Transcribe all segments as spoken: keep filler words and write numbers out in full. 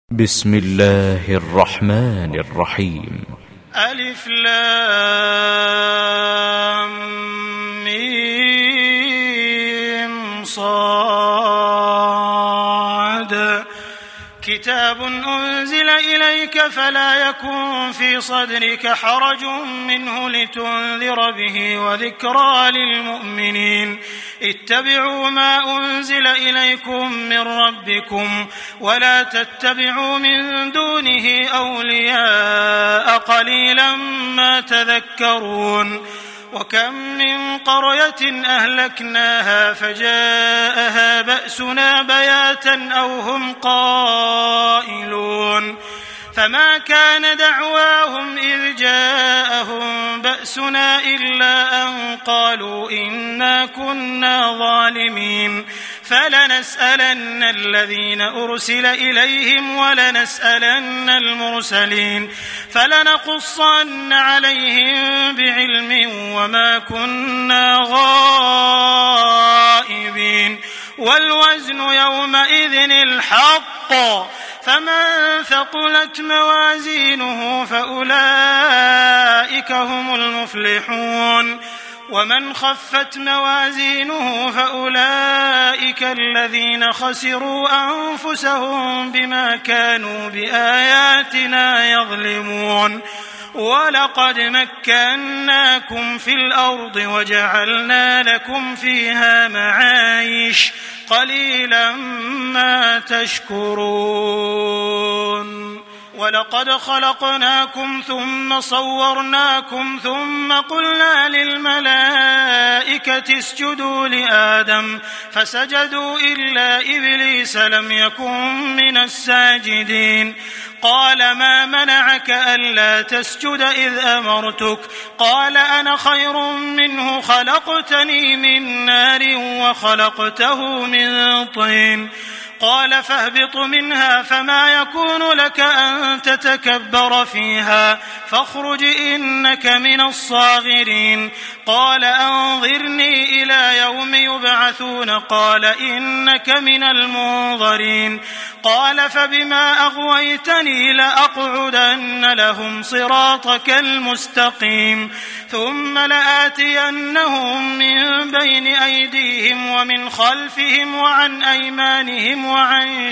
بسم الله الرحمن الرحيم. ألف لام ميم صاد كتاب أنزل إليك فلا يكن في صدرك حرج منه لتنذر به وذكرى للمؤمنين. اتبعوا ما أنزل إليكم من ربكم ولا تتبعوا من دونه أولياء قليلا ما تذكرون. وكم من قرية أهلكناها فجاءها بأسنا بياتا أو هم قائلون فما كان دعواهم إذ جاءهم بأسنا إلا أن قالوا إنا كنا ظالمين. فلنسألن الذين أرسل إليهم ولنسألن المرسلين فلنقصن عليهم بعلم وما كنا غائبين. والوزن يومئذ الحق فمن ثقلت موازينه فأولئك هم المفلحون ومن خفت موازينه فأولئك الذين خسروا أنفسهم بما كانوا بآياتنا يظلمون. ولقد مكناكم في الأرض وجعلنا لكم فيها معايش قليلا ما تشكرون. ولقد خلقناكم ثم صورناكم ثم قلنا للملائكة اسجدوا لآدم فسجدوا إلا إبليس لم يكن من الساجدين. قال ما منعك ألا تسجد إذ أمرتك؟ قال أنا خير منه خلقتني من نار وخلقته من طين. قال فاهبط منها فما يكون لك أن تتكبر فيها فاخرج إنك من الصاغرين. قال أنظرني إلى يوم يبعثون قال إنك من المنظرين. قال فبما أغويتني لأقعدن لهم صراطك المستقيم ثم لآتينهم من بين أيديهم ومن خلفهم وعن أيمانهم وعن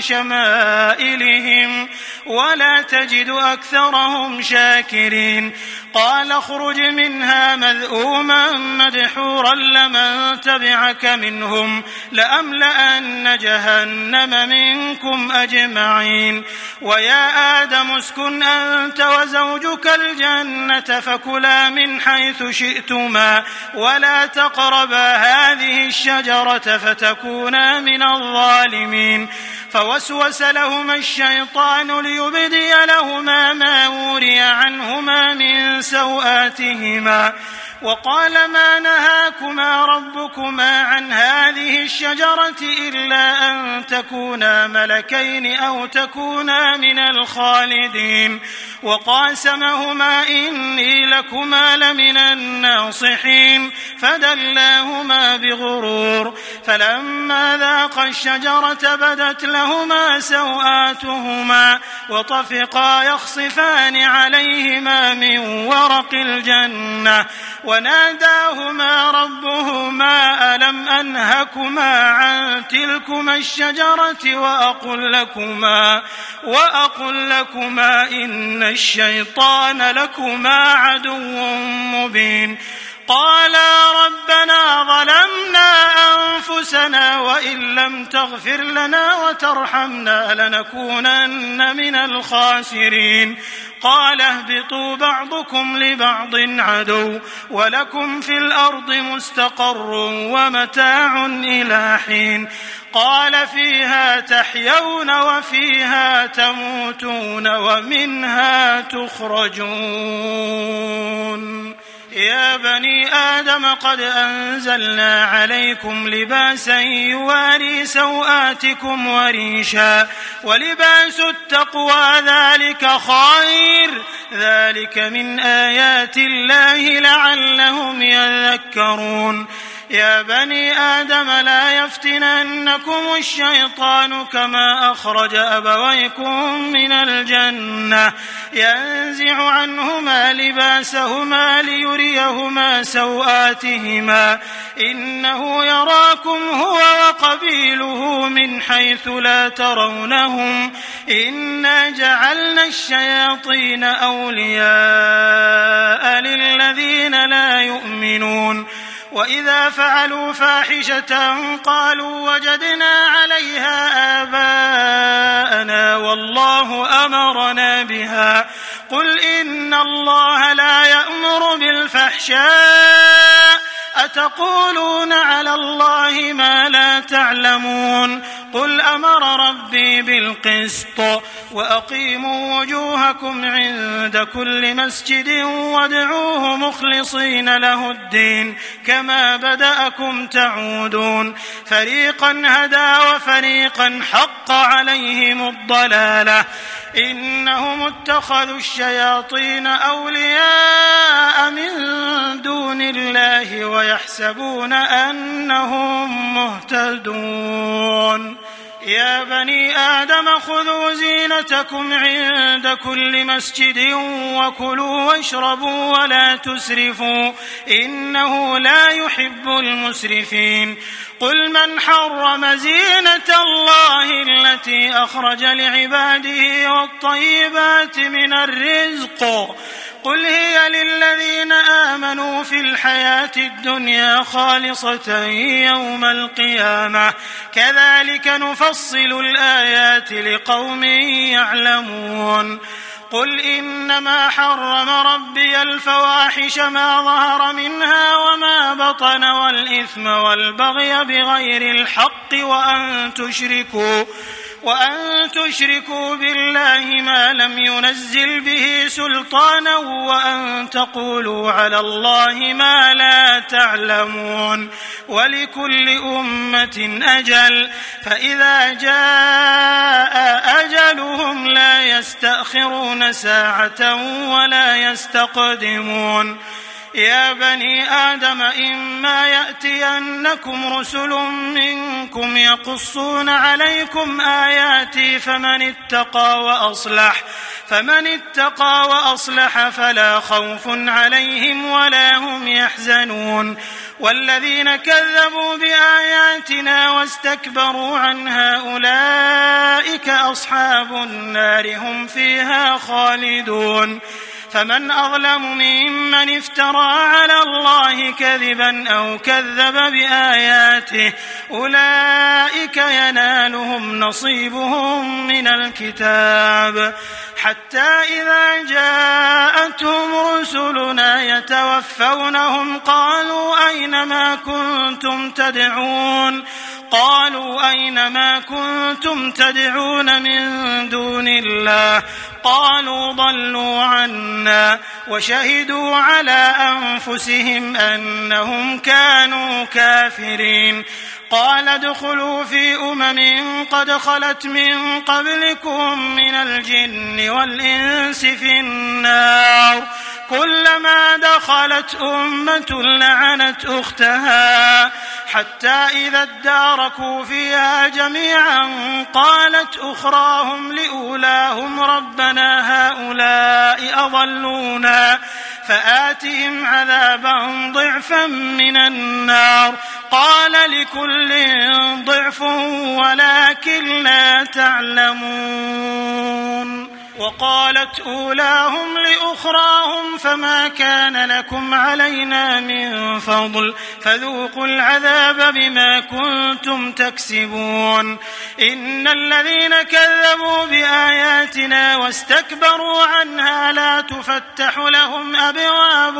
شمائلهم ولا تجد أكثرهم شاكرين. قال اخرج منها مذءوما مدحورا لمن تبعك منهم لأملأن جهنم منكم أجمعين. ويا آدم اسكن أنت وزوجك الجنة فكلا من حيث شئتما ولا تقربا هذه الشجرة فتكونا من الظالمين. فوسوس لهما الشيطان ليبدي لهما ما وري عنهما من سوآتهما وقال ما نهاكما ربكما عن هذه الشجرة إلا أن تكونا ملكين أو تكونا من الخالدين. وقاسمهما إني لكما لمن الناصحين فدلاهما بغرور. فلما ذاقا الشجرة بدت لهما سوآتهما وطفقا يخصفان عليهما من ورق الجنة وناداهما ربهما ألم أنهكما عن تلكما الشجرة وأقل لكما, وأقل لكما إن الشيطان لكما عدو مبين. قالا ربنا ظلمنا أنفسنا وإن لم تغفر لنا وترحمنا لنكونن من الخاسرين. قال اهبطوا بعضكم لبعض عدو ولكم في الأرض مستقر ومتاع إلى حين. قال فيها تحيون وفيها تموتون ومنها تخرجون. يا بني آدم قد أنزلنا عليكم لباسا يواري سوآتكم وريشا ولباس التقوى ذلك خير ذلك من آيات الله لعلهم يذكرون. يا بني آدم لا يفتننكم الشيطان كما أخرج أبويكم من الجنة ينزع عنهما لباسهما ليريهما سوآتهما إنه يراكم هو وقبيله من حيث لا ترونهم إنا جعلنا الشياطين أولياء للذين لا يؤمنون وإذا فعلوا فاحشة قالوا وجدنا عليها آباءنا والله أمرنا بها قل إن الله لا يأمر بالفحشاء أتقولون على الله ما لا تعلمون قل أمر ربي بالقسط وأقيموا وجوهكم عند كل مسجد وادعوه مخلصين له الدين كما بدأكم تعودون فريقا هدى وفريقا حق عليهم الضلالة إنهم اتخذوا الشياطين أولياء من دون الله ويحسبون أنهم مهتدون يا بني آدم خذوا زينتكم عند كل مسجد وكلوا واشربوا ولا تسرفوا إنه لا يحب المسرفين قل من حرم زينة الله التي أخرج لعباده والطيبات من الرزق قل هي للذين آمنوا في الحياة الدنيا خالصة يوم القيامة كذلك نفصل الآيات لقوم يعلمون قل إنما حرم ربي الفواحش ما ظهر منها وما بطن والإثم والبغي بغير الحق وأن تشركوا وأن تشركوا بالله ما لم ينزل به سلطانا وأن تقولوا على الله ما لا تعلمون ولكل أمة أجل فإذا جاء أجلهم لا يستأخرون ساعة ولا يستقدمون يا بني آدم إما يأتينكم رسل منكم يقصون عليكم آياتي فمن اتقى وأصلح فمن اتقى وأصلح فلا خوف عليهم ولا هم يحزنون والذين كذبوا بآياتنا واستكبروا عنها أولئك أصحاب النار هم فيها خالدون فمن أظلم ممن افترى على الله كذبا أو كذب بآياته أولئك ينالهم نصيبهم من الكتاب حتى إذا جاءتهم رسلنا يتوفونهم قالوا أين ما كنتم تدعون قالوا أين ما كنتم تدعون من دون الله قالوا ضلوا عنا وشهدوا على أنفسهم أنهم كانوا كافرين قال ادخلوا في أمم قد خلت من قبلكم من الجن والإنس في النار كلما دخلت أمة لعنت أختها حتى إذا اداركوا فيها جميعا قالت أخراهم لأولاهم ربنا هؤلاء أضلونا فآتهم عذابا ضعفا من النار قال لكل ضعف ولكن لا تعلمون وقالت أولاهم لأخراهم فما كان لكم علينا من فضل فذوقوا العذاب بما كنتم تكسبون إن الذين كذبوا بآياتنا واستكبروا عنها لا تفتح لهم أبواب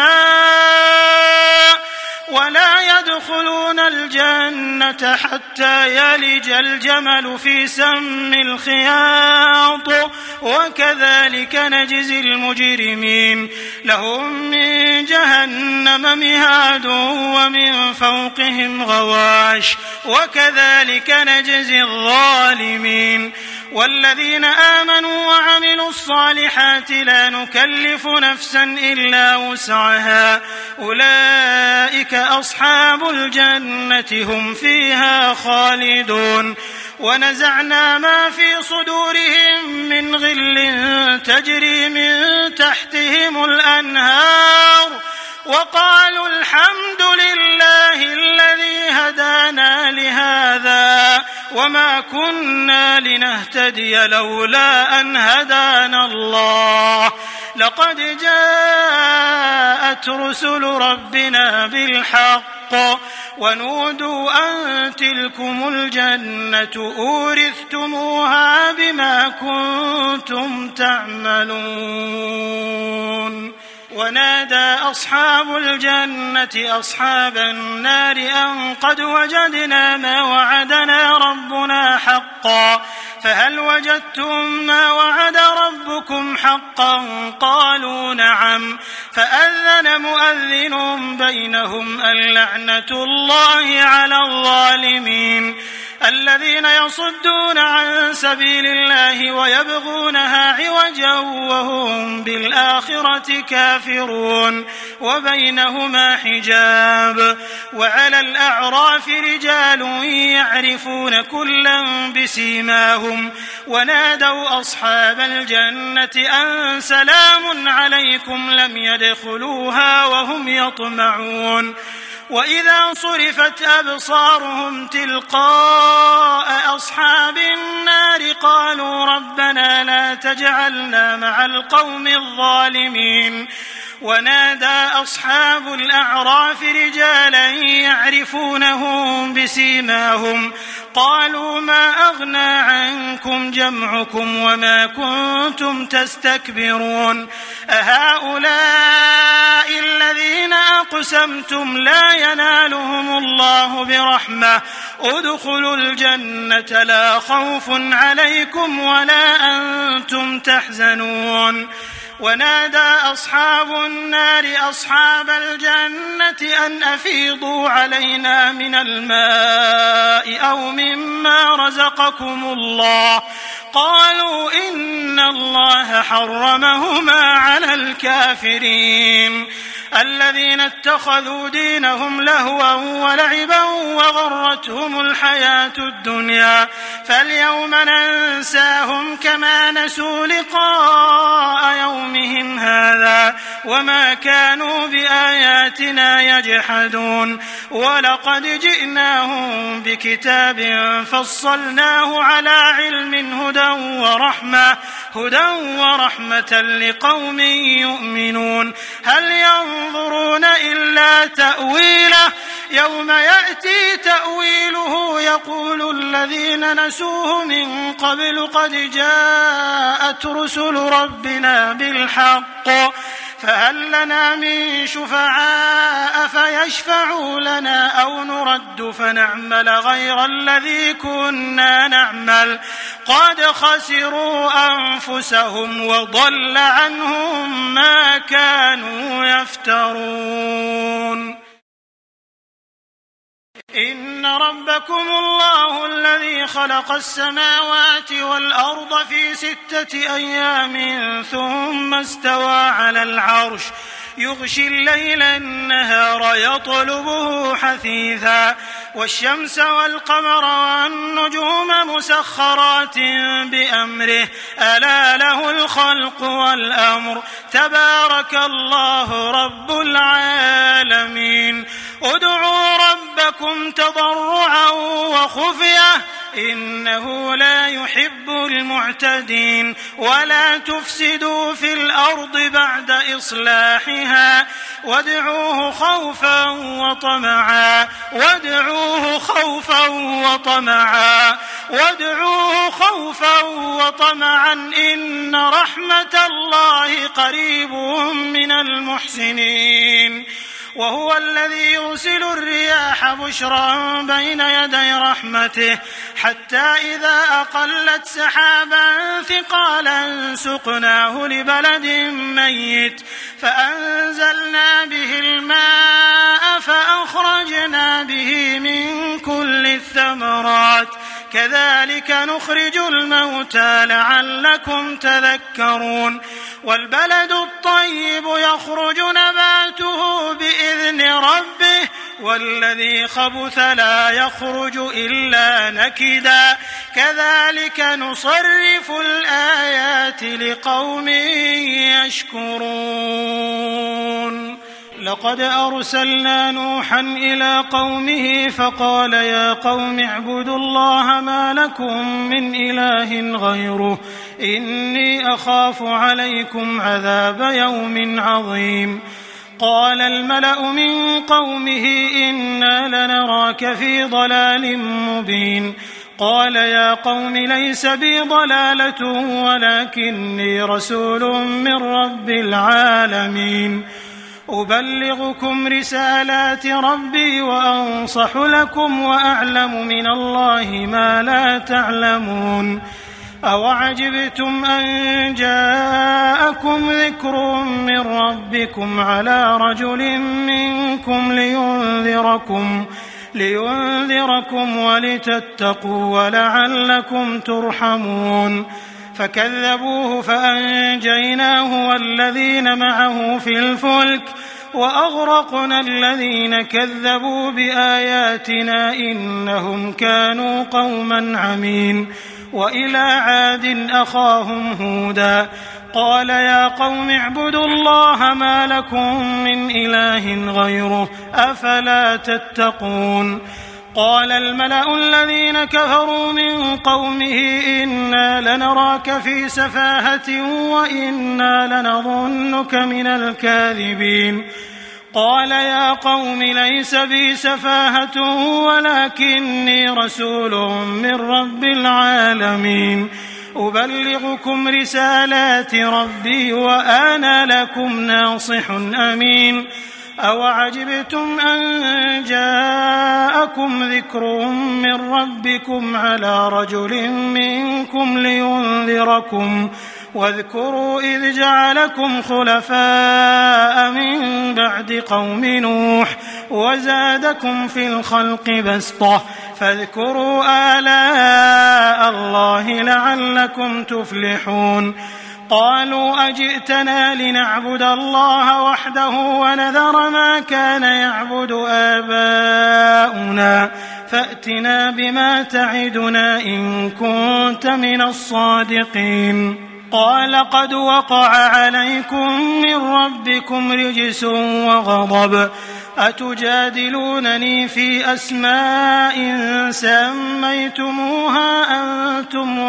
السماء ولا يدخلون الجنة حتى يلج الجمل في سم الخياط وكذلك نجزي المجرمين لهم من جهنم مهاد ومن فوقهم غواش وكذلك نجزي الظالمين والذين آمنوا وعملوا وعملوا الصالحات لا نكلف نفسا إلا وسعها أولئك أصحاب الجنة هم فيها خالدون ونزعنا ما في صدورهم من غل تجري من تحتهم الأنهار وقالوا الحمد لله الذي هدانا لهذا وما كنا لنهتدي لولا أن هدانا الله لقد جاءت رسل ربنا بالحق ونودوا أن تلكم الجنة أورثتموها بما كنتم تعملون ونادى أصحاب الجنة أصحاب النار أن قد وجدنا ما وعدنا ربنا حقا فهل وجدتم ما وعد ربكم حقا قالوا نعم فأذن مؤذن بينهم اللعنة الله على الظالمين الذين يصدون عن سبيل الله ويبغونها عوجا وهم بالآخرة كافرون وبينهما حجاب وعلى الأعراف رجال يعرفون كلا بسيماهم ونادوا أصحاب الجنة أن سلام عليكم لم يدخلوها وهم يطمعون وإذا صرفت أبصارهم تلقاء أصحاب النار قالوا ربنا لا تجعلنا مع القوم الظالمين ونادى أصحاب الأعراف رجالا يعرفونهم بسيماهم قالوا ما أغنى عنكم جمعكم وما كنتم تستكبرون أهؤلاء الذين أقسمتم لا ينالهم الله برحمة ادخلوا الجنة لا خوف عليكم ولا أنتم تحزنون ونادى أصحاب النار أصحاب الجنة أن أفيضوا علينا من الماء أو مما رزقكم الله قالوا إن الله حرمهما على الكافرين الذين اتخذوا دينهم لهوا ولعبا وغرتهم الحياة الدنيا فاليوم ننساهم كما نسوا لقاء يومهم هذا وما كانوا بآياتنا يجحدون ولقد جئناهم بكتاب فصلناه على علم هدى ورحمة هدى ورحمة لقوم يؤمنون هل ينظرون إلا تأويله يوم يأتي تأويله يقول الذين نسوه من قبل قد جاءت رسل ربنا بالحق فهل لنا من شفعاء فيشفعوا لنا أو نرد فنعمل غير الذي كنا نعمل قد خسروا أنفسهم وضل عنهم ما كانوا يفترون إن ربكم الله الذي خلق السماوات والأرض في ستة أيام ثم استوى على العرش يغشي الليل النهار يطلبه حثيثا والشمس والقمر والنجوم مسخرات بأمره ألا له الخلق والأمر تبارك الله رب العالمين ادعوا ربكم تضرعا وخفية إنه لا يحب المعتدين ولا تفسدوا في الأرض بعد إصلاحها وادعوه خوفا وطمعا وادعوه خوفا وطمعا وادعوه خوفا وطمعا إن رحمة الله قريب من المحسنين وهو الذي يرسل الرياح بشرا بين يدي رحمته حتى إذا أقلت سحابا ثقالا سقناه لبلد ميت فأنزلنا به الماء فأخرجنا به من كل الثمرات كذلك نخرج الموتى لعلكم تذكرون والبلد الطيب يخرج نباته بإذن ربه والذي خبث لا يخرج إلا نكدا كذلك نصرف الآيات لقوم يشكرون لقد أرسلنا نوحا إلى قومه فقال يا قوم اعبدوا الله ما لكم من إله غيره إني أخاف عليكم عذاب يوم عظيم قال الملأ من قومه إنا لنراك في ضلال مبين قال يا قوم ليس بي ضلالة ولكني رسول من رب العالمين أبلغكم رسالات ربي وأنصح لكم وأعلم من الله ما لا تعلمون أوعجبتم أن جاءكم ذكر من ربكم على رجل منكم لينذركم لينذركم ولتتقوا ولعلكم ترحمون فكذبوه فأنجيناه والذين معه في الفلك وأغرقنا الذين كذبوا بآياتنا إنهم كانوا قوما عمين وإلى عاد أخاهم هودا قال يا قوم اعبدوا الله ما لكم من إله غيره أفلا تتقون قال الملأ الذين كفروا من قومه إنا لنراك في سفاهة وإنا لنظنك من الكاذبين قال يا قوم ليس بي سفاهة ولكني رسول من رب العالمين أبلغكم رسالات ربي وأنا لكم ناصح أمين أوعجبتم أن جاءكم ذكر من ربكم على رجل منكم لينذركم واذكروا إذ جعلكم خلفاء من بعد قوم نوح وزادكم في الخلق بسطة فاذكروا آلاء الله لعلكم تفلحون قالوا أجئتنا لنعبد الله وحده ونذر ما كان يعبد آباؤنا فأتنا بما تعدنا إن كنت من الصادقين قال قد وقع عليكم من ربكم رجس وغضب أتجادلونني في أسماء سميتموها أنتم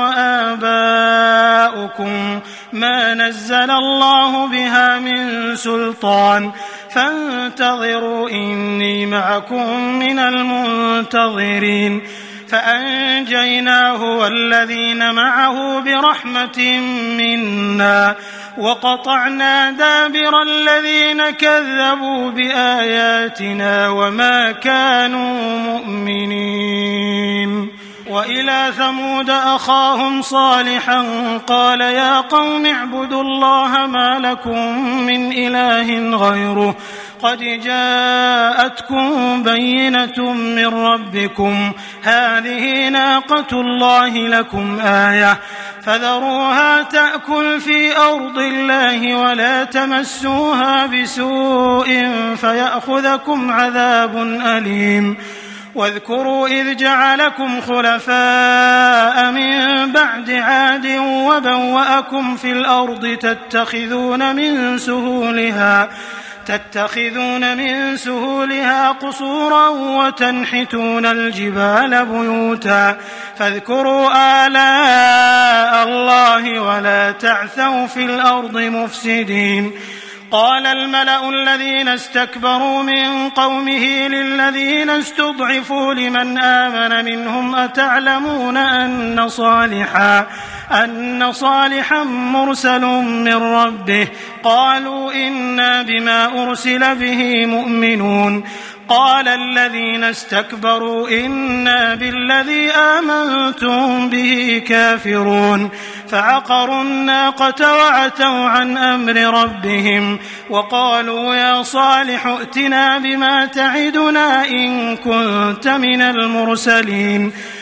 وآباؤكم ما نزل الله بها من سلطان فانتظروا إني معكم من المنتظرين فأنجيناه والذين معه برحمة منا وقطعنا دابر الذين كذبوا بآياتنا وما كانوا مؤمنين وإلى ثمود أخاهم صالحا قال يا قوم اعبدوا الله ما لكم من إله غيره قد جاءتكم بينة من ربكم هذه ناقة الله لكم آية فذروها تأكل في أرض الله ولا تمسوها بسوء فيأخذكم عذاب أليم واذكروا إذ جعلكم خلفاء من بعد عاد وبوأكم في الأرض تتخذون من سهولها تتخذون من سهولها قصورا وتنحتون الجبال بيوتا فاذكروا آلاء الله ولا تعثوا في الأرض مفسدين قال الملأ الذين استكبروا من قومه للذين استضعفوا لمن آمن منهم أتعلمون أن صالحا أن صالحا مرسل من ربه قالوا إنا بما أرسل به مؤمنون قال الذين استكبروا إنا بالذي آمنتم به كافرون فعقروا الناقة وعتوا عن أمر ربهم وقالوا يا صالح ائتنا بما تعدنا إن كنت من المرسلين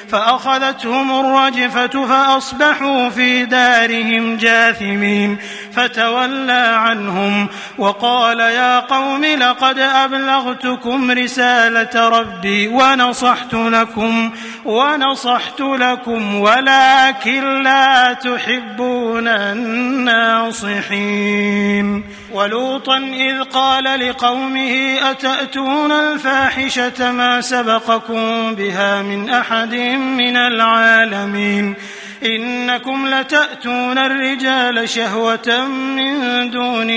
فأخذتهم الرجفة فأصبحوا في دارهم جاثمين فتولى عنهم وقال يا قوم لقد أبلغتكم رسالة ربي ونصحت لكم ونصحت لكم ولكن لا تحبون الناصحين. ولوطا إذ قال لقومه أتأتون الفاحشة ما سبقكم بها من أحد من العالمين إنكم لتأتون الرجال شهوة من دون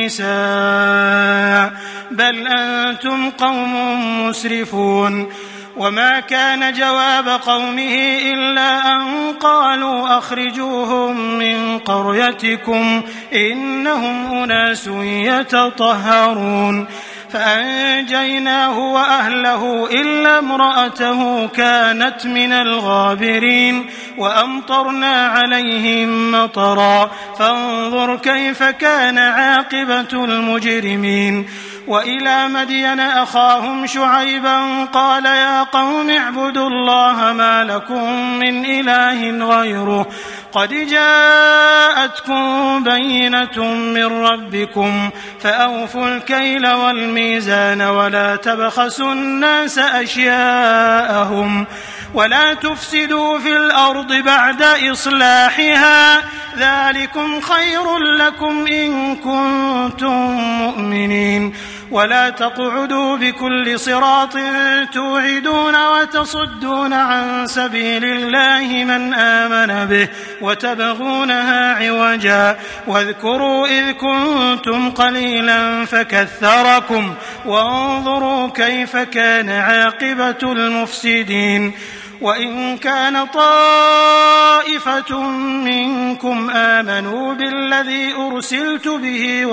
النساء بل أنتم قوم مسرفون. وما كان جواب قومه إلا أن قالوا أخرجوهم من قريتكم إنهم أناس يتطهرون فأنجيناه وأهله إلا امرأته كانت من الغابرين وأمطرنا عليهم مطرا فانظر كيف كان عاقبة المجرمين. وإلى مدين أخاهم شعيبا قال يا قوم اعبدوا الله ما لكم من إله غيره قد جاءتكم بينة من ربكم فأوفوا الكيل والميزان ولا تبخسوا الناس أشياءهم ولا تفسدوا في الأرض بعد إصلاحها ذلكم خير لكم إن كنتم مؤمنين. ولا تقعدوا بكل صراط توعدون وتصدون عن سبيل الله من آمن به وتبغونها عوجا واذكروا إذ كنتم قليلا فكثركم وانظروا كيف كان عاقبة المفسدين. وإن كان طائفة منكم آمنوا بالذي أرسلت به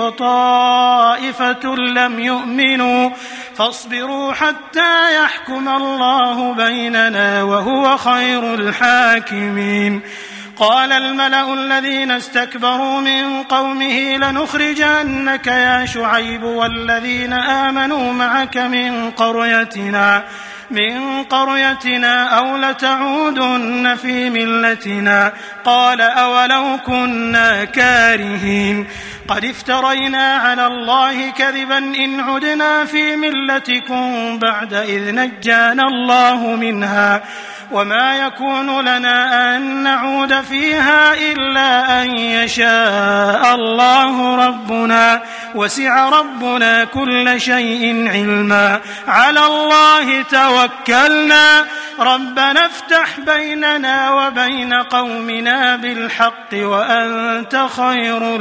وطائفة لم يؤمنوا فاصبروا حتى يحكم الله بيننا وهو خير الحاكمين. قال الملأ الذين استكبروا من قومه لنخرجنك يا شعيب والذين آمنوا معك من قريتنا من قريتنا أو لتعودن في ملتنا قال أولو كنا كارهين قد افترينا على الله كذبا إن عدنا في ملتكم بعد إذ نجانا الله منها وما يكون لنا أن نعود فيها إلا أن يشاء الله ربنا وسع ربنا كل شيء علما على الله توكلنا ربنا افتح بيننا وبين قومنا بالحق وأنت خير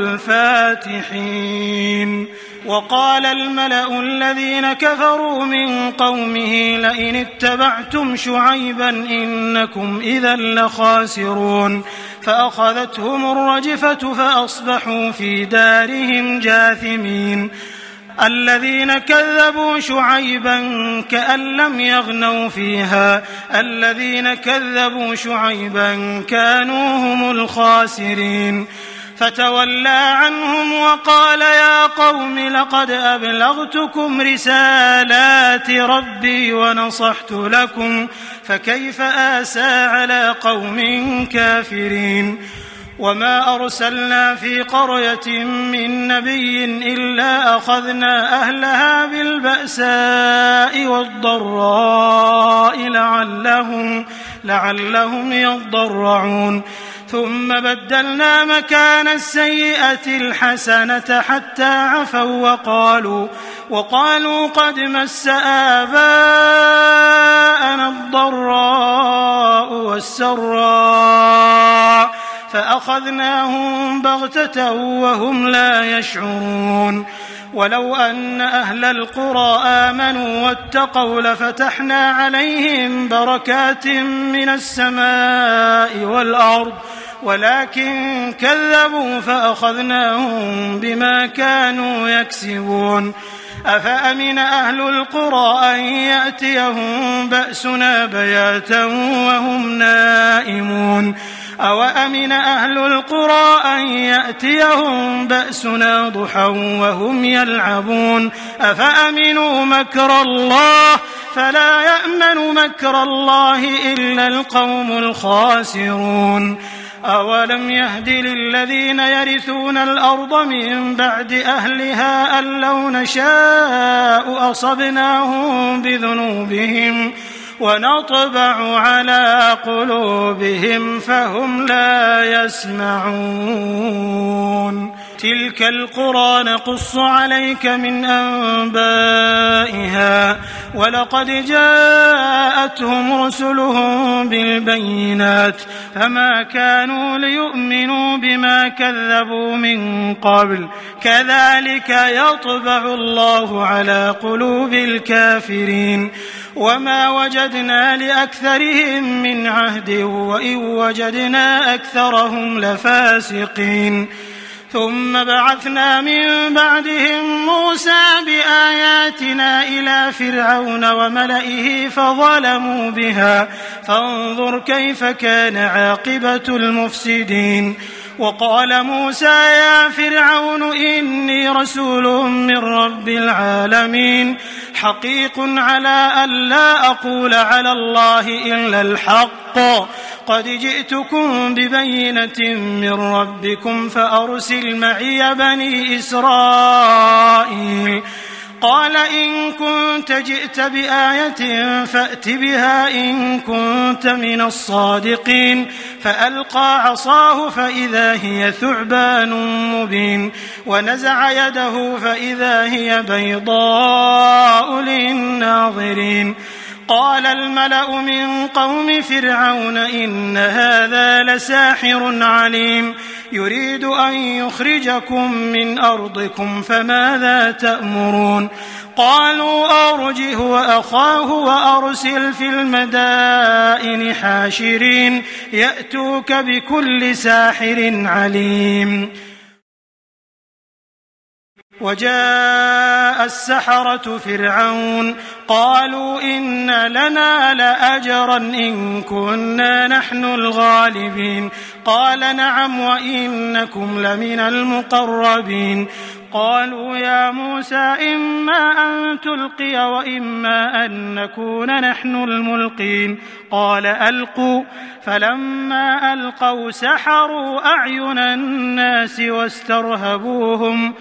الفاتحين. وقال الملأ الذين كفروا من قومه لئن اتبعتم شعيبا إنكم إذا لخاسرون فأخذتهم الرجفة فأصبحوا في دارهم جاثمين. الذين كذبوا شعيبا كأن لم يغنوا فيها الذين كذبوا شعيبا كانوا هم الخاسرين. فتولى عنهم وقال يا قوم لقد أبلغتكم رسالات ربي ونصحت لكم فكيف آسى على قوم كافرين. وما أرسلنا في قرية من نبي إلا أخذنا أهلها بالبأساء والضراء لعلهم, لعلهم يضرعون ثم بدلنا مكان السيئة الحسنة حتى عفوا وقالوا, وقالوا قد مس آباءنا الضراء والسراء فأخذناهم بغتة وهم لا يشعرون. ولو أن أهل القرى آمنوا واتقوا لفتحنا عليهم بركات من السماء والأرض ولكن كذبوا فأخذناهم بما كانوا يكسبون. أفأمن أهل القرى أن يأتيهم بأسنا بياتا وهم نائمون أوأمن أهل القرى أن يأتيهم بأسنا ضحى وهم يلعبون أفأمنوا مكر الله فلا يأمن مكر الله إلا القوم الخاسرون أولم يهد للذين يرثون الأرض من بعد أهلها أن لو نشاء أصبناهم بذنوبهم ونطبع على قلوبهم فهم لا يسمعون تلك القرى نقص عليك من أنبائها ولقد جاءتهم رسلهم بالبينات فما كانوا ليؤمنوا بما كذبوا من قبل كذلك يطبع الله على قلوب الكافرين وما وجدنا لأكثرهم من عهد وإن وجدنا أكثرهم لفاسقين ثم بعثنا من بعدهم موسى بآياتنا إلى فرعون وملئه فظلموا بها فانظر كيف كان عاقبة المفسدين وقال موسى يا فرعون إني رسول من رب العالمين حقيق على أن لا أقول على الله إلا الحق قد جئتكم ببينة من ربكم فأرسل معي بني إسرائيل قال إن كنت جئت بآية فأت بها إن كنت من الصادقين فألقى عصاه فإذا هي ثعبان مبين ونزع يده فإذا هي بيضاء للناظرين قال الملأ من قوم فرعون إن هذا لساحر عليم يريد أن يخرجكم من أرضكم فماذا تأمرون قالوا أرجه وأخاه وأرسل في المدائن حاشرين يأتوك بكل ساحر عليم وجاء السحرة فرعون قالوا إن لنا لأجرا إن كنا نحن الغالبين قال نعم وإنكم لمن المقربين قالوا يا موسى إما أن تلقي وإما أن نكون نحن الملقين قال ألقوا فلما ألقوا سحروا أعين الناس واسترهبوهم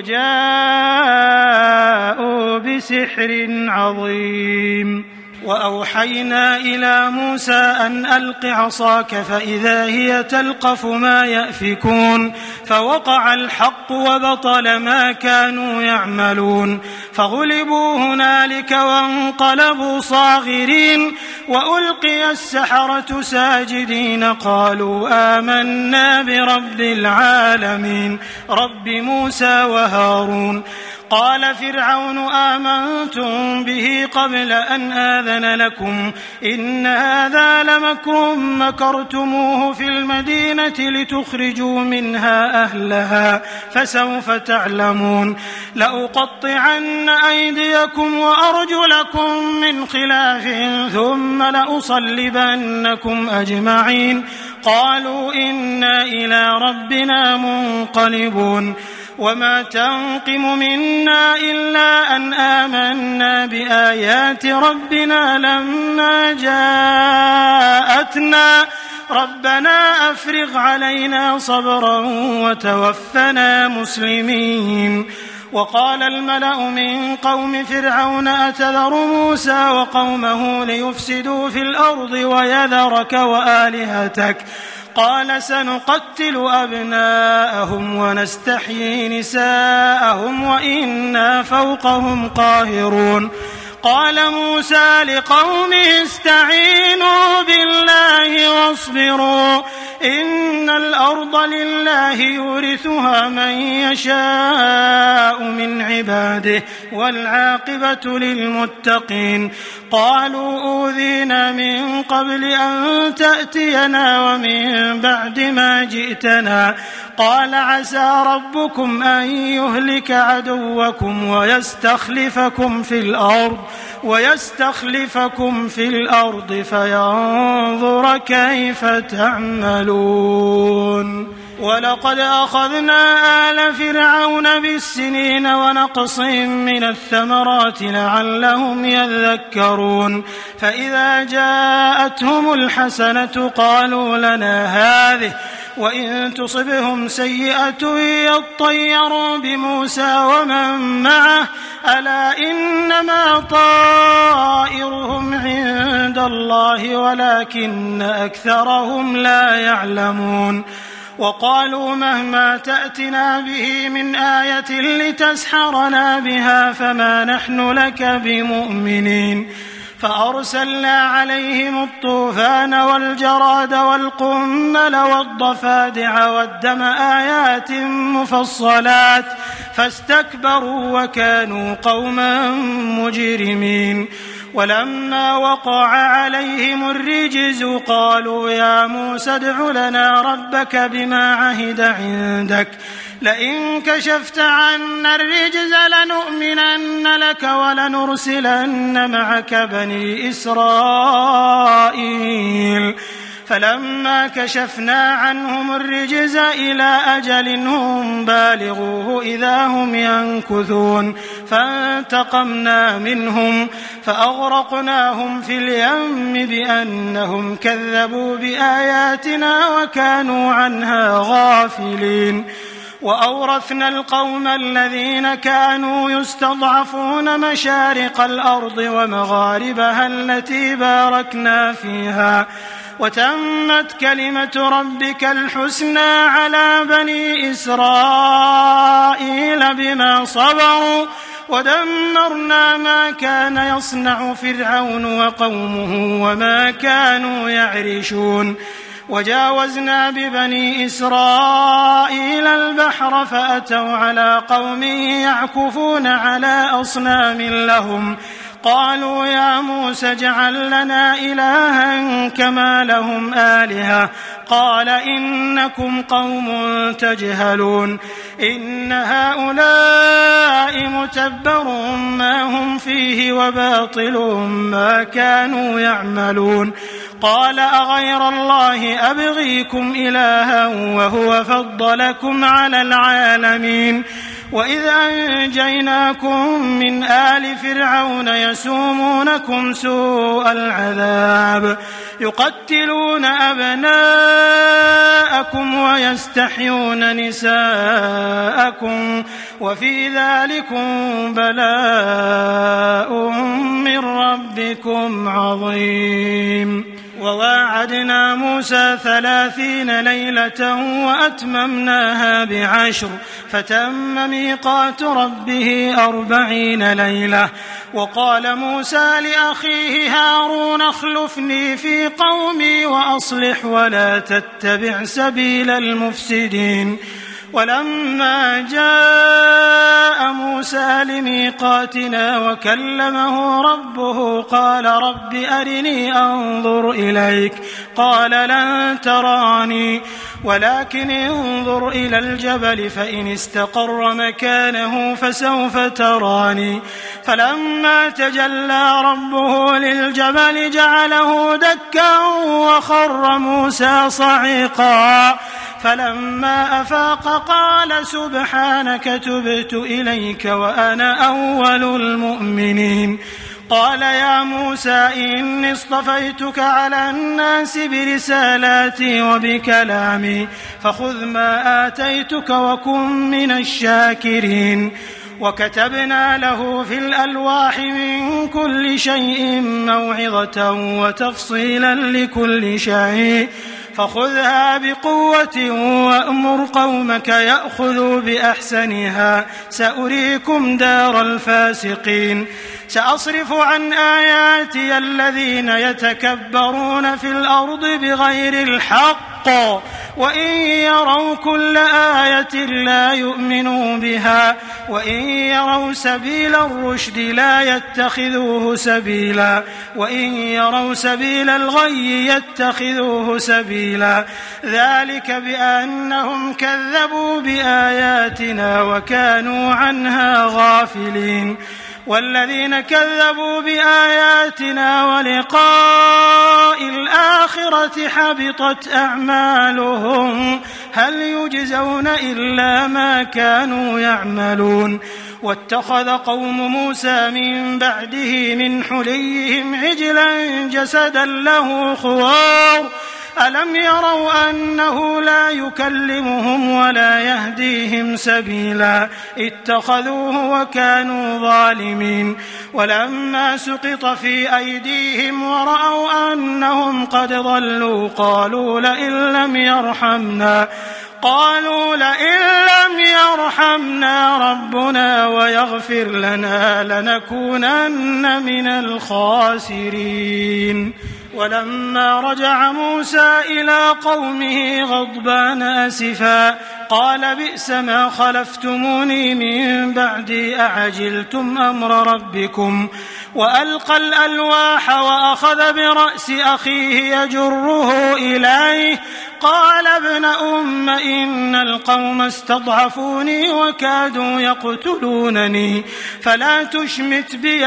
وجاءوا بسحر عظيم وأوحينا إلى موسى أن ألق عصاك فإذا هي تلقف ما يأفكون فوقع الحق وبطل ما كانوا يعملون فغلبوا هنالك وانقلبوا صاغرين وألقي السحرة ساجدين قالوا آمنا برب العالمين رب موسى وهارون قال فرعون آمنتم به قبل أن آذن لكم إن هذا لمكر مكرتموه في المدينة لتخرجوا منها أهلها فسوف تعلمون لأقطعن أيديكم وأرجلكم من خلاف ثم لأصلبنكم أجمعين قالوا إنا إلى ربنا منقلبون وما تنقم منا إلا أن آمنا بآيات ربنا لما جاءتنا ربنا أفرغ علينا صبرا وتوفنا مسلمين وقال الملأ من قوم فرعون أتذر موسى وقومه ليفسدوا في الأرض ويذرك وآلهتك قال سنقتل أبناءهم ونستحيي نساءهم وإنا فوقهم قاهرون قال موسى لقومه استعينوا بالله واصبروا إن الأرض لله يورثها من يشاء من عباده والعاقبة للمتقين قالوا أوذينا من قبل أن تأتينا ومن بعد ما جئتنا قال عسى ربكم أن يهلك عدوكم ويستخلفكم في الأرض ويستخلفكم في الأرض فينظر كيف تعملون. ولقد أخذنا آل فرعون بالسنين ونقص من الثمرات لعلهم يذكرون. فإذا جاءتهم الحسنة قالوا لنا هذه وإن تصبهم سيئة يطيروا بموسى ومن معه ألا إنما طائرهم عند الله ولكن أكثرهم لا يعلمون. وقالوا مهما تأتنا به من آية لتسحرنا بها فما نحن لك بمؤمنين. فأرسلنا عليهم الطوفان والجراد والقمل والضفادع والدم آيات مفصلات فاستكبروا وكانوا قوما مجرمين. ولما وقع عليهم الرجز قالوا يا موسى ادع لنا ربك بما عهد عندك لئن كشفت عنا الرجز لنؤمنن لك ولنرسلن معك بني إسرائيل. فلما كشفنا عنهم الرجز إلى أجل هم بالغوه إذا هم ينكثون فانتقمنا منهم فأغرقناهم في اليم بأنهم كذبوا بآياتنا وكانوا عنها غافلين. وأورثنا القوم الذين كانوا يستضعفون مشارق الأرض ومغاربها التي باركنا فيها وتمت كلمة ربك الحسنى على بني إسرائيل بما صبروا ودمرنا ما كان يصنع فرعون وقومه وما كانوا يعرشون. وجاوزنا ببني إسرائيل البحر فأتوا على قوم يعكفون على أصنام لهم قالوا يا موسى اجعل لنا إلها كما لهم آلهة قال إنكم قوم تجهلون إن هؤلاء متبر ما هم فيه وباطل ما كانوا يعملون. قال أغير الله أبغيكم إلها وهو فضلكم على العالمين. وإذ أنجيناكم من آل فرعون يسومونكم سوء العذاب يقتلون أبناءكم ويستحيون نساءكم وفي ذلكم بلاء من ربكم عظيم. وواعدنا موسى ثلاثين ليلة وأتممناها بعشر فتم ميقات ربه أربعين ليلة. وقال موسى لأخيه هارون اخلفني في قومي وأصلح ولا تتبع سبيل المفسدين. ولما جاء موسى لميقاتنا وكلمه ربه قال رب أرني أنظر إليك قال لن تراني ولكن انظر إلى الجبل فإن استقر مكانه فسوف تراني. فلما تجلى ربه للجبل جعله دكا وخر موسى صعيقا فلما أفاق قال سبحانك تبت إليك وأنا أول المؤمنين. قال يا موسى إني اصطفيتك على الناس برسالاتي وبكلامي فخذ ما آتيتك وكن من الشاكرين. وكتبنا له في الألواح من كل شيء موعظة وتفصيلا لكل شيء فخذها بقوة وأمر قومك يأخذوا بأحسنها سأريكم دار الفاسقين. سأصرف عن آياتي الذين يتكبرون في الأرض بغير الحق حقا وإن يروا كل آية لا يؤمنوا بها وإن يروا سبيل الرشد لا يتخذوه سبيلا وإن يروا سبيل الغي يتخذوه سبيلا ذلك بأنهم كذبوا بآياتنا وكانوا عنها غافلين والذين كذبوا بآياتنا ولقاء الآخرة حبطت أعمالهم هل يجزون إلا ما كانوا يعملون واتخذ قوم موسى من بعده من حليهم عجلا جسدا له خوار ألم يروا أنه لا يكلمهم ولا يهديهم سبيلا اتخذوه وكانوا ظالمين ولما سقط في أيديهم ورأوا أنهم قد ضلوا قالوا لئن لم يرحمنا قالوا لئن لم يرحمنا ربنا ويغفر لنا لنكونن من الخاسرين ولما رجع موسى إلى قومه غضبان أسفا قال بئس ما خلفتموني من بعدي أعجلتم أمر ربكم وألقى الألواح وأخذ برأس أخيه يجره إليه قال ابن أم إن القوم استضعفوني وكادوا يقتلونني فلا تشمت بي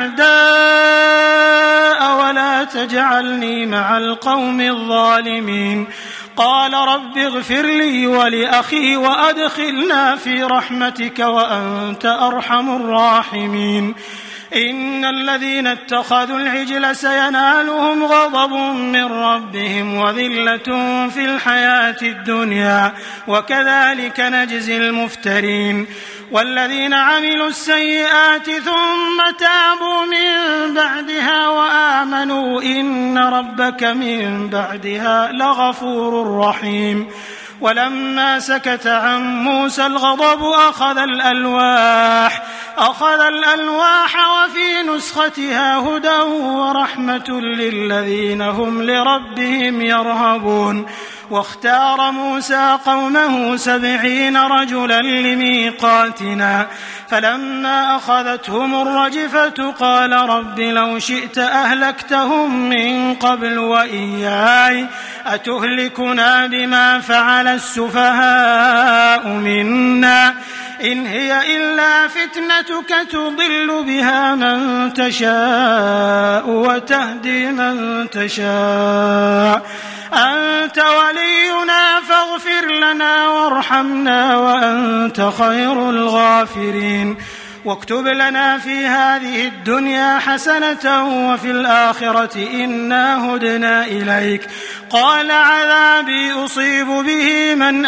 الأعداء ولا تجعلني مع القوم الظالمين قال رب اغفر لي ولأخي وأدخلنا في رحمتك وأنت أرحم الراحمين إن الذين اتخذوا العجل سينالهم غضب من ربهم وذلة في الحياة الدنيا وكذلك نجزي المفترين والذين عملوا السيئات ثم تابوا من بعدها وآمنوا إن ربك من بعدها لغفور رحيم ولما سكت عن موسى الغضب أخذ الألواح أخذ الألواح وفي نسختها هدى ورحمة للذين هم لربهم يرهبون واختار موسى قومه سبعين رجلا لميقاتنا فلما أخذتهم الرجفة قال رب لو شئت أهلكتهم من قبل وإياي أتهلكنا بما فعل السفهاء منا إن هي إلا فتنتك تضل بها من تشاء وتهدي من تشاء أنت ولينا فاغفر لنا وارحمنا وأنت خير الغافرين واكتب لنا في هذه الدنيا حسنة وفي الآخرة إنا هدنا إليك قال عذابي أصيب به من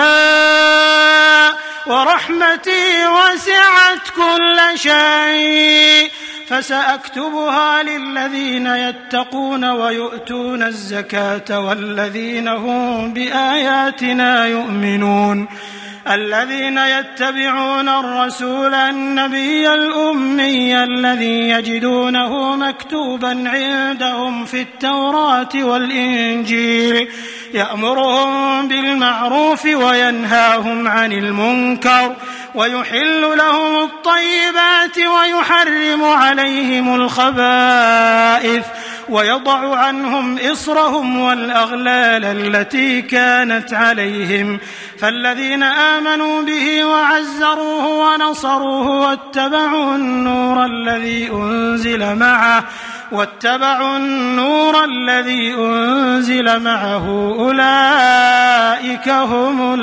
أشاء ورحمتي وسعت كل شيء فسأكتبها للذين يتقون ويؤتون الزكاة والذين هم بآياتنا يؤمنون الذين يتبعون الرسول النبي الأمي الذي يجدونه مكتوبا عندهم في التوراة والإنجيل يأمرهم بالمعروف وينهاهم عن المنكر ويحل لهم الطيبات ويحرم عليهم الخبائث ويضع عنهم إصرهم والأغلال التي كانت عليهم فالذين آمنوا به وعزروه ونصروه واتبعوا النور الذي أنزل معه واتبعوا النور الذي أنزل معه أولئك هم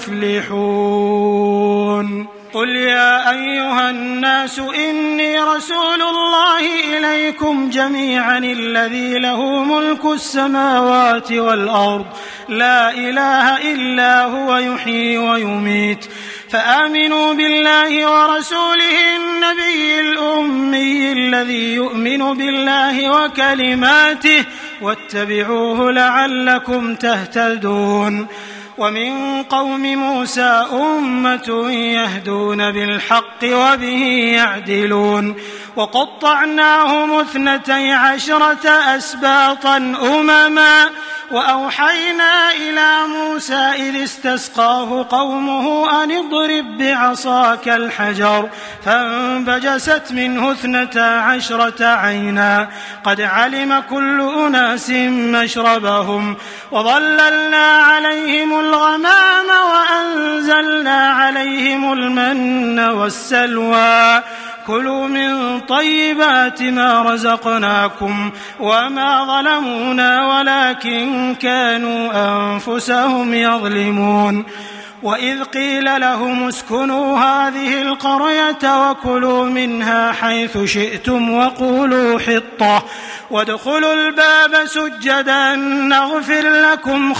المفلحون قل يا أيها الناس إني رسول الله إليكم جميعا الذي له ملك السماوات والأرض لا إله إلا هو يحيي ويميت فآمنوا بالله ورسوله النبي الأمي الذي يؤمن بالله وكلماته واتبعوه لعلكم تهتدون ومن قوم موسى أمة يهدون بالحق وبه يعدلون وقطعناهم اثنتي عشرة أسباطا أمما وأوحينا إلى موسى إذ استسقاه قومه أن اضرب بعصاك الحجر فانبجست منه اثنتا عشرة عينا قد علم كل أناس مشربهم وظللنا عليهم الغمام وأنزلنا عليهم المن والسلوى كلوا من طيبات ما رزقناكم وما ظلمونا ولكن كانوا أنفسهم يظلمون وإذ قيل لهم اسكنوا هذه القرية وكلوا منها حيث شئتم وقولوا حطة وادخلوا الباب سجدا نغفر لكم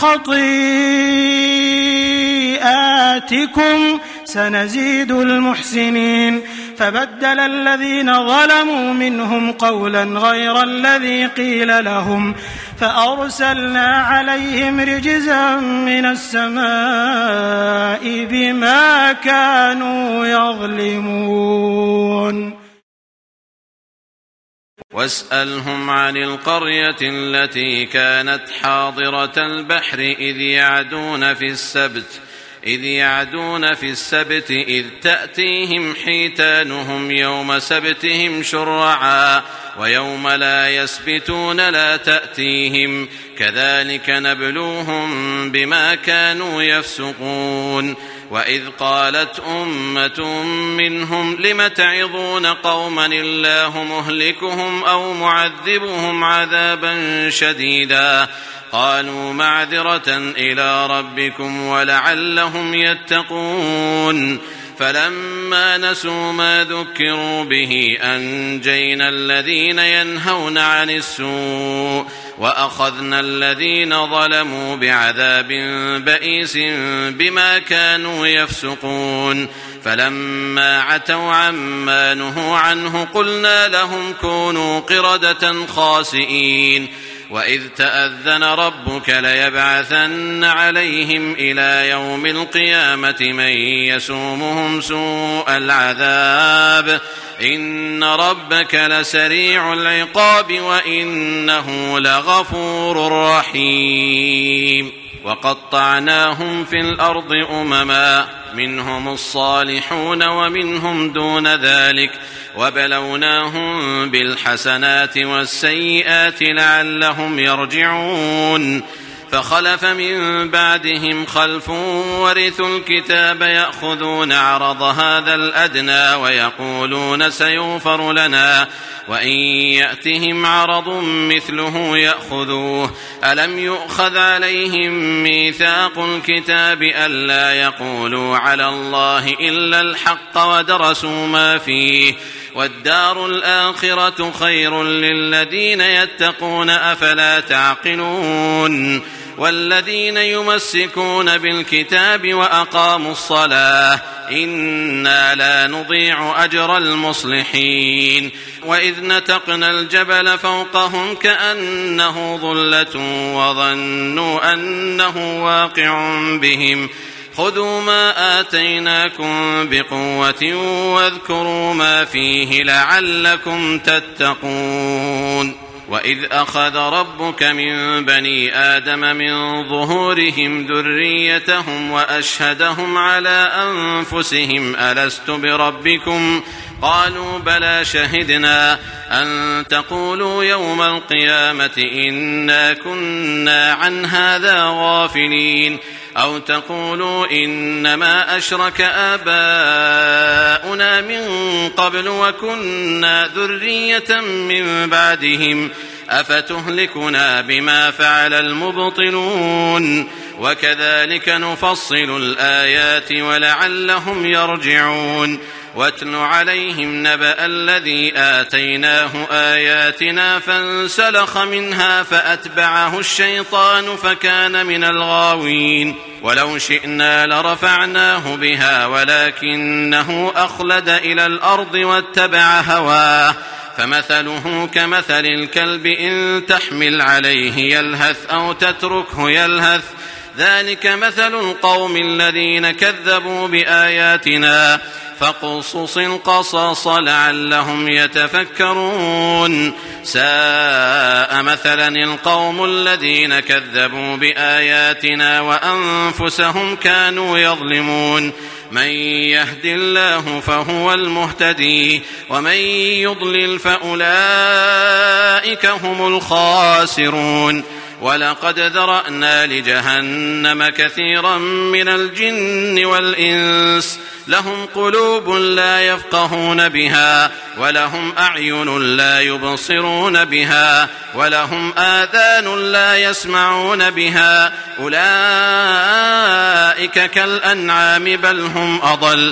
خطيئاتكم سنزيد المحسنين فبدل الذين ظلموا منهم قولا غير الذي قيل لهم فأرسلنا عليهم رجزا من السماء بما كانوا يظلمون. واسألهم عن القرية التي كانت حاضرة البحر إذ يعدون في السبت إذ يعدون في السبت إذ تأتيهم حيتانهم يوم سبتهم شرعا ويوم لا يسبتون لا تأتيهم كذلك نبلوهم بما كانوا يفسقون. وإذ قالت أمة منهم لم تعظون قوما الله مهلكهم أو معذبهم عذابا شديدا قالوا معذرة إلى ربكم ولعلهم يتقون فلما نسوا ما ذكروا به أنجينا الذين ينهون عن السوء وأخذنا الذين ظلموا بعذاب بئيس بما كانوا يفسقون فلما عتوا عما نهوا عنه قلنا لهم كونوا قردة خاسئين. وإذ تأذن ربك ليبعثن عليهم إلى يوم القيامة من يسومهم سوء العذاب إن ربك لسريع العقاب وإنه لغفور رحيم. وقطعناهم في الأرض أمما منهم الصالحون ومنهم دون ذلك وبلوناهم بالحسنات والسيئات لعلهم يرجعون فخلف من بعدهم خلف ورثوا الكتاب يأخذون عرض هذا الأدنى ويقولون سيغفر لنا وإن يأتهم عرض مثله يأخذوه ألم يؤخذ عليهم ميثاق الكتاب ألا يقولوا على الله إلا الحق ودرسوا ما فيه والدار الآخرة خير للذين يتقون أفلا تعقلون. والذين يمسكون بالكتاب وأقاموا الصلاة إنا لا نضيع أجر المصلحين. وإذ نتقنا الجبل فوقهم كأنه ظلة وظنوا أنه واقع بهم خذوا ما آتيناكم بقوة واذكروا ما فيه لعلكم تتقون. وإذ أخذ ربك من بني آدم من ظهورهم ذريتهم وأشهدهم على أنفسهم ألست بربكم قالوا بلى شهدنا أن تقولوا يوم القيامة إنا كنا عن هذا غافلين أو تقولوا إنما أشرك آباؤنا من قبل وكنا ذرية من بعدهم أفتهلكنا بما فعل المبطلون وكذلك نفصل الآيات ولعلهم يرجعون. واتل عليهم نبأ الذي آتيناه آياتنا فانسلخ منها فأتبعه الشيطان فكان من الغاوين ولو شئنا لرفعناه بها ولكنه أخلد إلى الأرض واتبع هواه فمثله كمثل الكلب إن تحمل عليه يلهث أو تتركه يلهث ذلك مثل القوم الذين كذبوا بآياتنا فاقصص القصص لعلهم يتفكرون ساء مثلا القوم الذين كذبوا بآياتنا وأنفسهم كانوا يظلمون من يهد الله فهو المهتدي ومن يضلل فأولئك هم الخاسرون ولقد ذرأنا لجهنم كثيرا من الجن والإنس لهم قلوب لا يفقهون بها ولهم أعين لا يبصرون بها ولهم آذان لا يسمعون بها أولئك كالأنعام بل هم أضل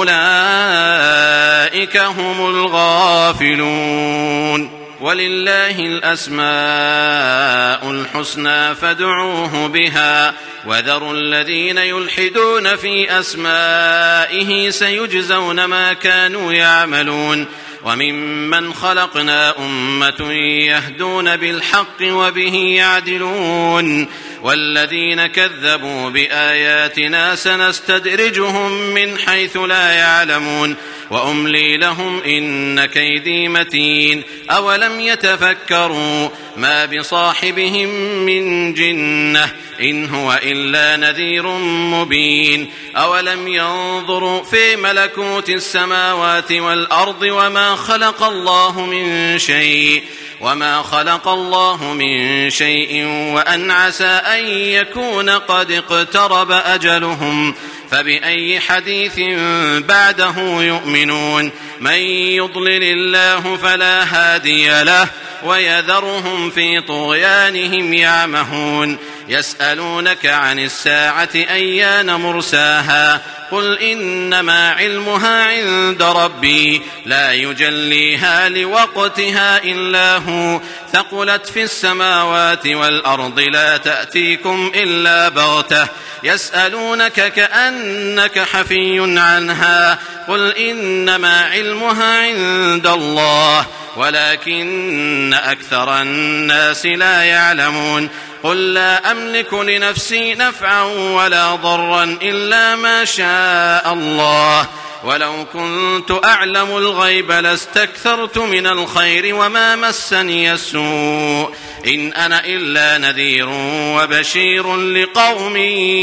أولئك هم الغافلون ولله الأسماء الحسنى فادعوه بها وذروا الذين يلحدون في أسمائه سيجزون ما كانوا يعملون وممن خلقنا أمة يهدون بالحق وبه يعدلون والذين كذبوا بآياتنا سنستدرجهم من حيث لا يعلمون وأملي لهم إن كيدي متين أولم يتفكروا ما بصاحبهم من جنة إن هو إلا نذير مبين أولم ينظروا في ملكوت السماوات والأرض وما خلق الله من شيء وما خلق الله من شيء وأن عسى أن يكون قد اقترب أجلهم فبأي حديث بعده يؤمنون من يضلل الله فلا هادي له ويذرهم في طغيانهم يعمهون يسألونك عن الساعة أيان مرساها قل إنما علمها عند ربي لا يجليها لوقتها إلا هو ثقلت في السماوات والأرض لا تأتيكم إلا بغتة يسألونك كأنك حفي عنها قل إنما علمها عند الله ولكن أكثر الناس لا يعلمون قل لا أملك لنفسي نفعا ولا ضرا إلا ما شاء الله ولو كنت أعلم الغيب لاستكثرت من الخير وما مسني السوء إن أنا إلا نذير وبشير لقوم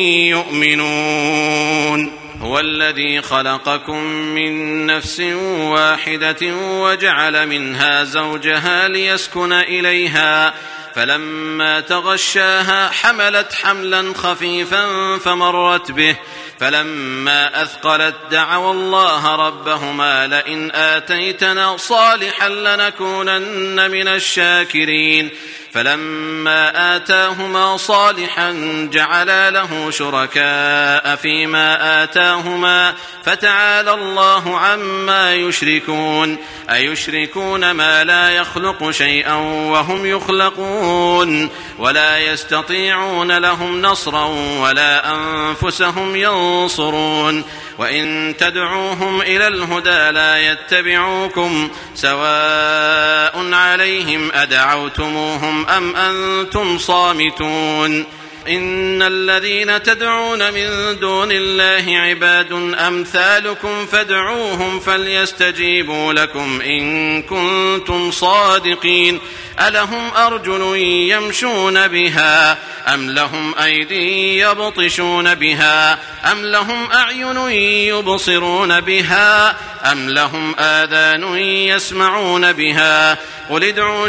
يؤمنون هو الذي خلقكم من نفس واحدة وجعل منها زوجها ليسكن إليها فلما تغشاها حملت حملا خفيفا فمرت به فلما أثقلت دعوا الله ربهما لئن آتيتنا صالحا لنكونن من الشاكرين فلما آتاهما صالحا جعلا له شركاء فيما آتاهما فتعالى الله عما يشركون أيشركون ما لا يخلق شيئا وهم يخلقون ولا يستطيعون لهم نصرا ولا أنفسهم ينصرون وإن تدعوهم إلى الهدى لا يتبعوكم سواء عليهم أدعوتموهم أم أنتم صامتون إن الذين تدعون من دون الله عباد أمثالكم فادعوهم فليستجيبوا لكم إن كنتم صادقين ألهم أرجل يمشون بها أم لهم أيدي يبطشون بها أم لهم أعين يبصرون بها أم لهم آذان يسمعون بها قل ادعوا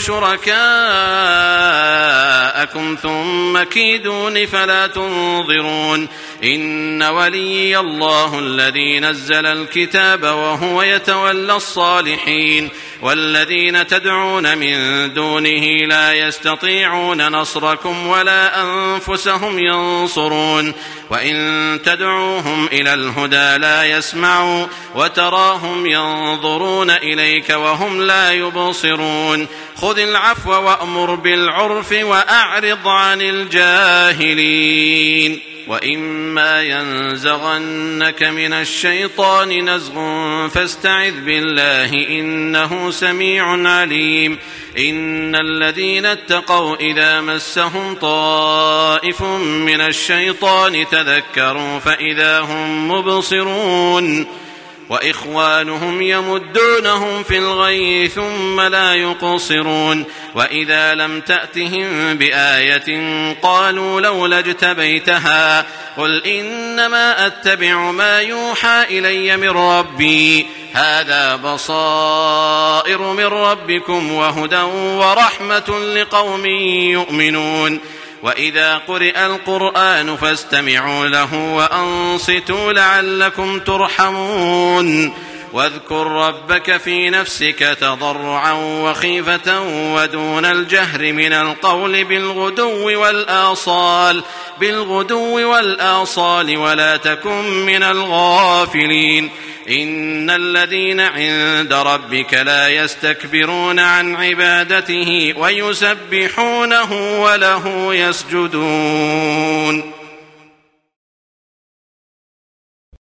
شركاءكم ثم كيدون فلا تنظرون إن ولي الله الذي نزل الكتاب وهو يتولى الصالحين والذين تدعون من دونه لا يستطيعون نصركم ولا أنفسهم ينصرون وإن تدعوهم إلى الهدى لا يسمعوا وتراهم ينظرون إليك وهم لا يبصرون خذ العفو وأمر بالعرف وأعرض عن الجاهلين وإما ينزغنك من الشيطان نزغ فاستعذ بالله إنه سميع عليم إن الذين اتقوا إذا مسهم طائف من الشيطان تذكروا فإذا هم مبصرون وإخوانهم يمدونهم في الغي ثم لا يقصرون وإذا لم تأتهم بآية قالوا لولا اجتبيتها قل إنما أتبع ما يوحى إلي من ربي هذا بصائر من ربكم وهدى ورحمة لقوم يؤمنون وإذا قرئ القرآن فاستمعوا له وأنصتوا لعلكم ترحمون واذكر ربك في نفسك تضرعا وخيفة ودون الجهر من القول بالغدو والآصال بالغدو والآصال ولا تكن من الغافلين إن الذين عند ربك لا يستكبرون عن عبادته ويسبحونه وله يسجدون